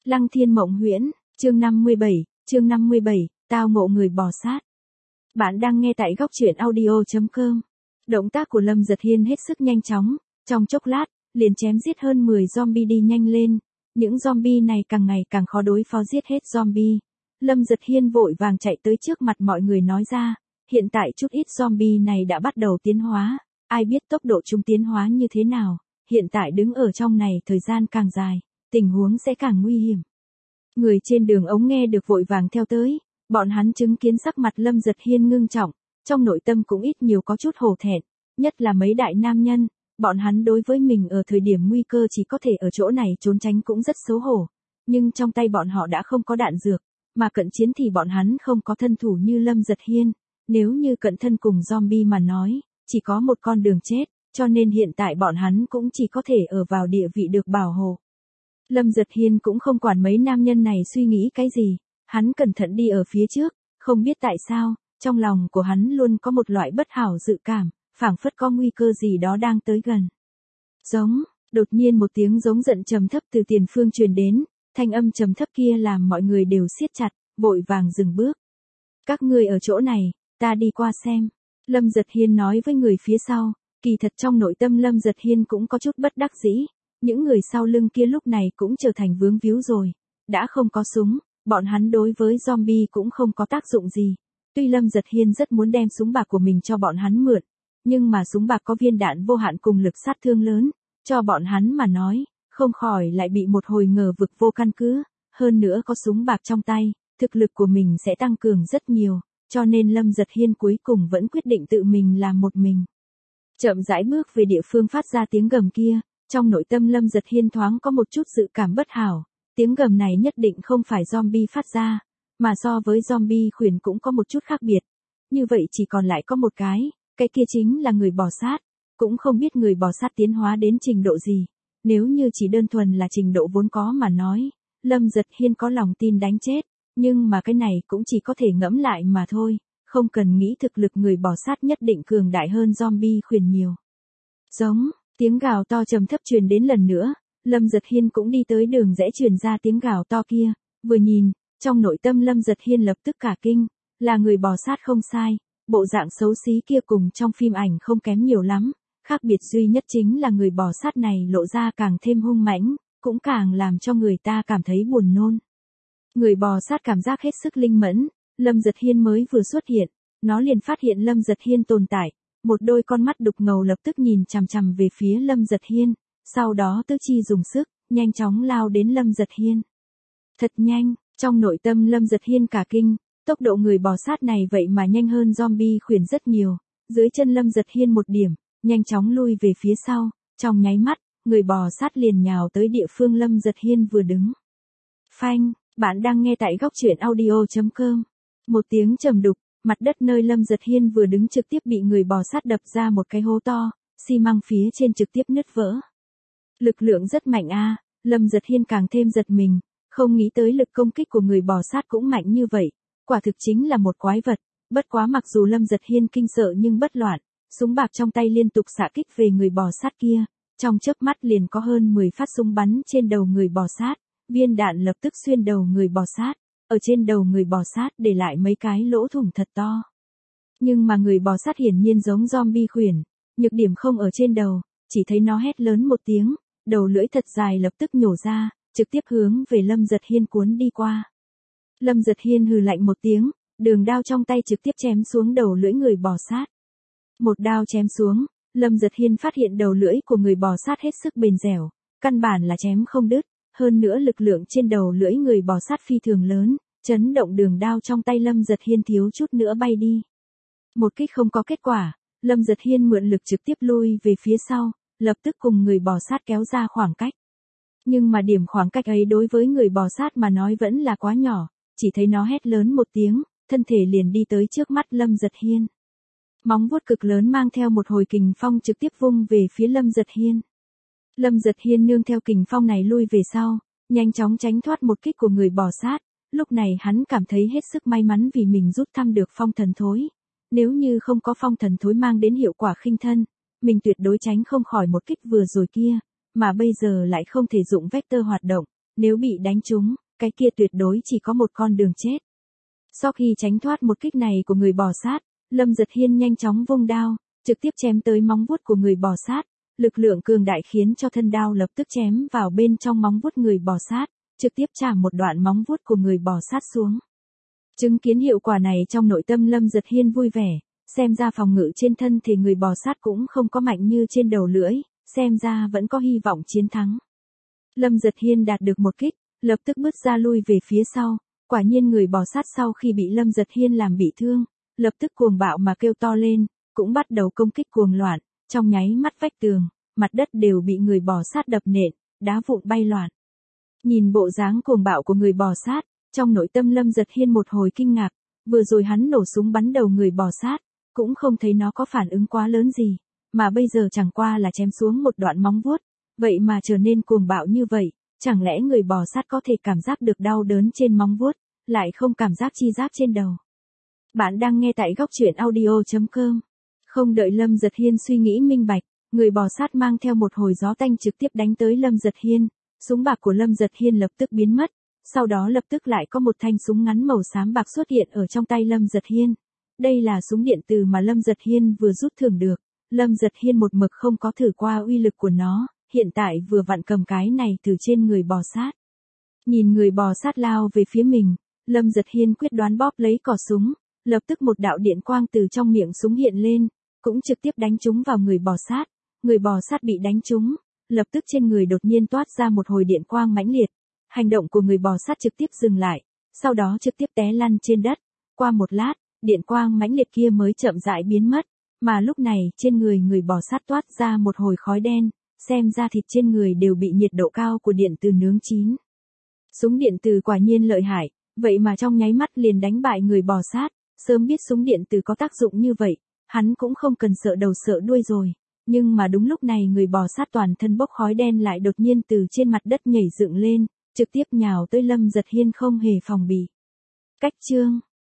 Lăng Thiên Mộng Huyễn, chương 57, tao ngộ người bò sát. Bạn đang nghe tại góc truyện audio.com. Động tác của Lâm Giật Hiên hết sức nhanh chóng, trong chốc lát, liền chém giết hơn 10 zombie đi nhanh lên. Những zombie này càng ngày càng khó đối phó, giết hết zombie. Lâm Giật Hiên vội vàng chạy tới trước mặt mọi người nói ra, hiện tại chút ít zombie này đã bắt đầu tiến hóa, ai biết tốc độ chúng tiến hóa như thế nào, hiện tại đứng ở trong này thời gian càng dài, tình huống sẽ càng nguy hiểm. Người trên đường ống nghe được vội vàng theo tới, bọn hắn chứng kiến sắc mặt Lâm Giật Hiên ngưng trọng, trong nội tâm cũng ít nhiều có chút hổ thẹn, nhất là mấy đại nam nhân, bọn hắn đối với mình ở thời điểm nguy cơ chỉ có thể ở chỗ này trốn tránh cũng rất xấu hổ, nhưng trong tay bọn họ đã không có đạn dược, mà cận chiến thì bọn hắn không có thân thủ như Lâm Giật Hiên, nếu như cận thân cùng zombie mà nói, chỉ có một con đường chết, cho nên hiện tại bọn hắn cũng chỉ có thể ở vào địa vị được bảo hộ. Lâm Giật Hiên cũng không quản mấy nam nhân này suy nghĩ cái gì, hắn cẩn thận đi ở phía trước, không biết tại sao, trong lòng của hắn luôn có một loại bất hảo dự cảm, phảng phất có nguy cơ gì đó đang tới gần. Giống, đột nhiên một tiếng giống giận trầm thấp từ tiền phương truyền đến, thanh âm trầm thấp kia làm mọi người đều siết chặt, vội vàng dừng bước. Các ngươi ở chỗ này, ta đi qua xem. Lâm Giật Hiên nói với người phía sau, kỳ thật trong nội tâm Lâm Giật Hiên cũng có chút bất đắc dĩ. Những người sau lưng kia lúc này cũng trở thành vướng víu rồi, đã không có súng, bọn hắn đối với zombie cũng không có tác dụng gì. Tuy Lâm Giật Hiên rất muốn đem súng bạc của mình cho bọn hắn mượn, nhưng mà súng bạc có viên đạn vô hạn cùng lực sát thương lớn, cho bọn hắn mà nói, không khỏi lại bị một hồi ngờ vực vô căn cứ, hơn nữa có súng bạc trong tay, thực lực của mình sẽ tăng cường rất nhiều, cho nên Lâm Giật Hiên cuối cùng vẫn quyết định tự mình làm một mình. Chậm rãi bước về địa phương phát ra tiếng gầm kia. Trong nội tâm Lâm Giật Hiên thoáng có một chút dự cảm bất hảo, tiếng gầm này nhất định không phải zombie phát ra, mà so với zombie khuyển cũng có một chút khác biệt. Như vậy chỉ còn lại có một cái kia chính là người bò sát, cũng không biết người bò sát tiến hóa đến trình độ gì, nếu như chỉ đơn thuần là trình độ vốn có mà nói, Lâm Giật Hiên có lòng tin đánh chết, nhưng mà cái này cũng chỉ có thể ngẫm lại mà thôi, không cần nghĩ thực lực người bò sát nhất định cường đại hơn zombie khuyển nhiều. Giống. Tiếng gào to trầm thấp truyền đến lần nữa, Lâm Giật Hiên cũng đi tới đường rẽ truyền ra tiếng gào to kia, vừa nhìn, trong nội tâm Lâm Giật Hiên lập tức cả kinh, là người bò sát không sai, bộ dạng xấu xí kia cùng trong phim ảnh không kém nhiều lắm, khác biệt duy nhất chính là người bò sát này lộ ra càng thêm hung mãnh, cũng càng làm cho người ta cảm thấy buồn nôn. Người bò sát cảm giác hết sức linh mẫn, Lâm Giật Hiên mới vừa xuất hiện, nó liền phát hiện Lâm Giật Hiên tồn tại. Một đôi con mắt đục ngầu lập tức nhìn chằm chằm về phía Lâm Giật Hiên, sau đó tứ chi dùng sức, nhanh chóng lao đến Lâm Giật Hiên. Thật nhanh, trong nội tâm Lâm Giật Hiên cả kinh, tốc độ người bò sát này vậy mà nhanh hơn zombie khuyển rất nhiều, dưới chân Lâm Giật Hiên một điểm, nhanh chóng lui về phía sau, trong nháy mắt, người bò sát liền nhào tới địa phương Lâm Giật Hiên vừa đứng. Phanh, bạn đang nghe tại góc truyện audio.com. Một tiếng trầm đục. Mặt đất nơi Lâm Giật Hiên vừa đứng trực tiếp bị người bò sát đập ra một cái hố to, xi măng phía trên trực tiếp nứt vỡ. Lực lượng rất mạnh a, Lâm Giật Hiên càng thêm giật mình, không nghĩ tới lực công kích của người bò sát cũng mạnh như vậy, quả thực chính là một quái vật, bất quá mặc dù Lâm Giật Hiên kinh sợ nhưng bất loạn, súng bạc trong tay liên tục xạ kích về người bò sát kia, trong chớp mắt liền có hơn 10 phát súng bắn trên đầu người bò sát, viên đạn lập tức xuyên đầu người bò sát. Ở trên đầu người bò sát để lại mấy cái lỗ thủng thật to. Nhưng mà người bò sát hiển nhiên giống zombie khuyển, nhược điểm không ở trên đầu, chỉ thấy nó hét lớn một tiếng, đầu lưỡi thật dài lập tức nhổ ra, trực tiếp hướng về Lâm Giật Hiên cuốn đi qua. Lâm Giật Hiên hừ lạnh một tiếng, đường đao trong tay trực tiếp chém xuống đầu lưỡi người bò sát. Một đao chém xuống, Lâm Giật Hiên phát hiện đầu lưỡi của người bò sát hết sức bền dẻo, căn bản là chém không đứt. Hơn nữa lực lượng trên đầu lưỡi người bò sát phi thường lớn, chấn động đường đao trong tay Lâm Giật Hiên thiếu chút nữa bay đi. Một kích không có kết quả, Lâm Giật Hiên mượn lực trực tiếp lui về phía sau, lập tức cùng người bò sát kéo ra khoảng cách. Nhưng mà điểm khoảng cách ấy đối với người bò sát mà nói vẫn là quá nhỏ, chỉ thấy nó hét lớn một tiếng, thân thể liền đi tới trước mắt Lâm Giật Hiên. Móng vuốt cực lớn mang theo một hồi kình phong trực tiếp vung về phía Lâm Giật Hiên. Lâm Giật Hiên nương theo kình phong này lui về sau, nhanh chóng tránh thoát một kích của người bò sát, lúc này hắn cảm thấy hết sức may mắn vì mình rút thăm được phong thần thối. Nếu như không có phong thần thối mang đến hiệu quả khinh thân, mình tuyệt đối tránh không khỏi một kích vừa rồi kia, mà bây giờ lại không thể dụng vector hoạt động, Nếu bị đánh trúng, cái kia tuyệt đối chỉ có một con đường chết. Sau khi tránh thoát một kích này của người bò sát, Lâm Giật Hiên nhanh chóng vung đao, trực tiếp chém tới móng vuốt của người bò sát. Lực lượng cường đại khiến cho thân đao lập tức chém vào bên trong móng vuốt người bò sát, trực tiếp chạm một đoạn móng vuốt của người bò sát xuống. Chứng kiến hiệu quả này trong nội tâm Lâm Giật Hiên vui vẻ, xem ra phòng ngự trên thân thì người bò sát cũng không có mạnh như trên đầu lưỡi, xem ra vẫn có hy vọng chiến thắng. Lâm Giật Hiên đạt được một kích, lập tức bước ra lui về phía sau, quả nhiên người bò sát sau khi bị Lâm Giật Hiên làm bị thương, lập tức cuồng bạo mà kêu to lên, cũng bắt đầu công kích cuồng loạn, trong nháy mắt vách tường, mặt đất đều bị người bò sát đập nện, đá vụn bay loạn. Nhìn bộ dáng cuồng bạo của người bò sát, trong nội tâm Lâm Giật Hiên một hồi kinh ngạc, vừa rồi hắn nổ súng bắn đầu người bò sát, cũng không thấy nó có phản ứng quá lớn gì, mà bây giờ chẳng qua là chém xuống một đoạn móng vuốt, vậy mà trở nên cuồng bạo như vậy, chẳng lẽ người bò sát có thể cảm giác được đau đớn trên móng vuốt, lại không cảm giác chi giác trên đầu. Bạn đang nghe tại góc truyện audio.com. Không đợi Lâm Giật Hiên suy nghĩ minh bạch, người bò sát mang theo một hồi gió tanh trực tiếp đánh tới Lâm Giật Hiên, súng bạc của Lâm Giật Hiên lập tức biến mất, sau đó lập tức lại có một thanh súng ngắn màu xám bạc xuất hiện ở trong tay Lâm Giật Hiên. Đây là súng điện từ mà Lâm Giật Hiên vừa rút thưởng được, Lâm Giật Hiên một mực không có thử qua uy lực của nó, hiện tại vừa vặn cầm cái này từ trên người bò sát. Nhìn người bò sát lao về phía mình, Lâm Giật Hiên quyết đoán bóp lấy cò súng, lập tức một đạo điện quang từ trong miệng súng hiện lên, cũng trực tiếp đánh trúng vào người bò sát. Người bò sát bị đánh trúng, lập tức trên người đột nhiên toát ra một hồi điện quang mãnh liệt. Hành động của người bò sát trực tiếp dừng lại, sau đó trực tiếp té lăn trên đất. Qua một lát, điện quang mãnh liệt kia mới chậm rãi biến mất, mà lúc này trên người bò sát toát ra một hồi khói đen, xem ra thịt trên người đều bị nhiệt độ cao của điện từ nướng chín. Súng điện từ quả nhiên lợi hại, vậy mà trong nháy mắt liền đánh bại người bò sát, sớm biết súng điện từ có tác dụng như vậy, hắn cũng không cần sợ đầu sợ đuôi rồi. Nhưng mà đúng lúc này người bò sát toàn thân bốc khói đen lại đột nhiên từ trên mặt đất nhảy dựng lên, trực tiếp nhào tới Lâm Giật Hiên không hề phòng bị. Cách chương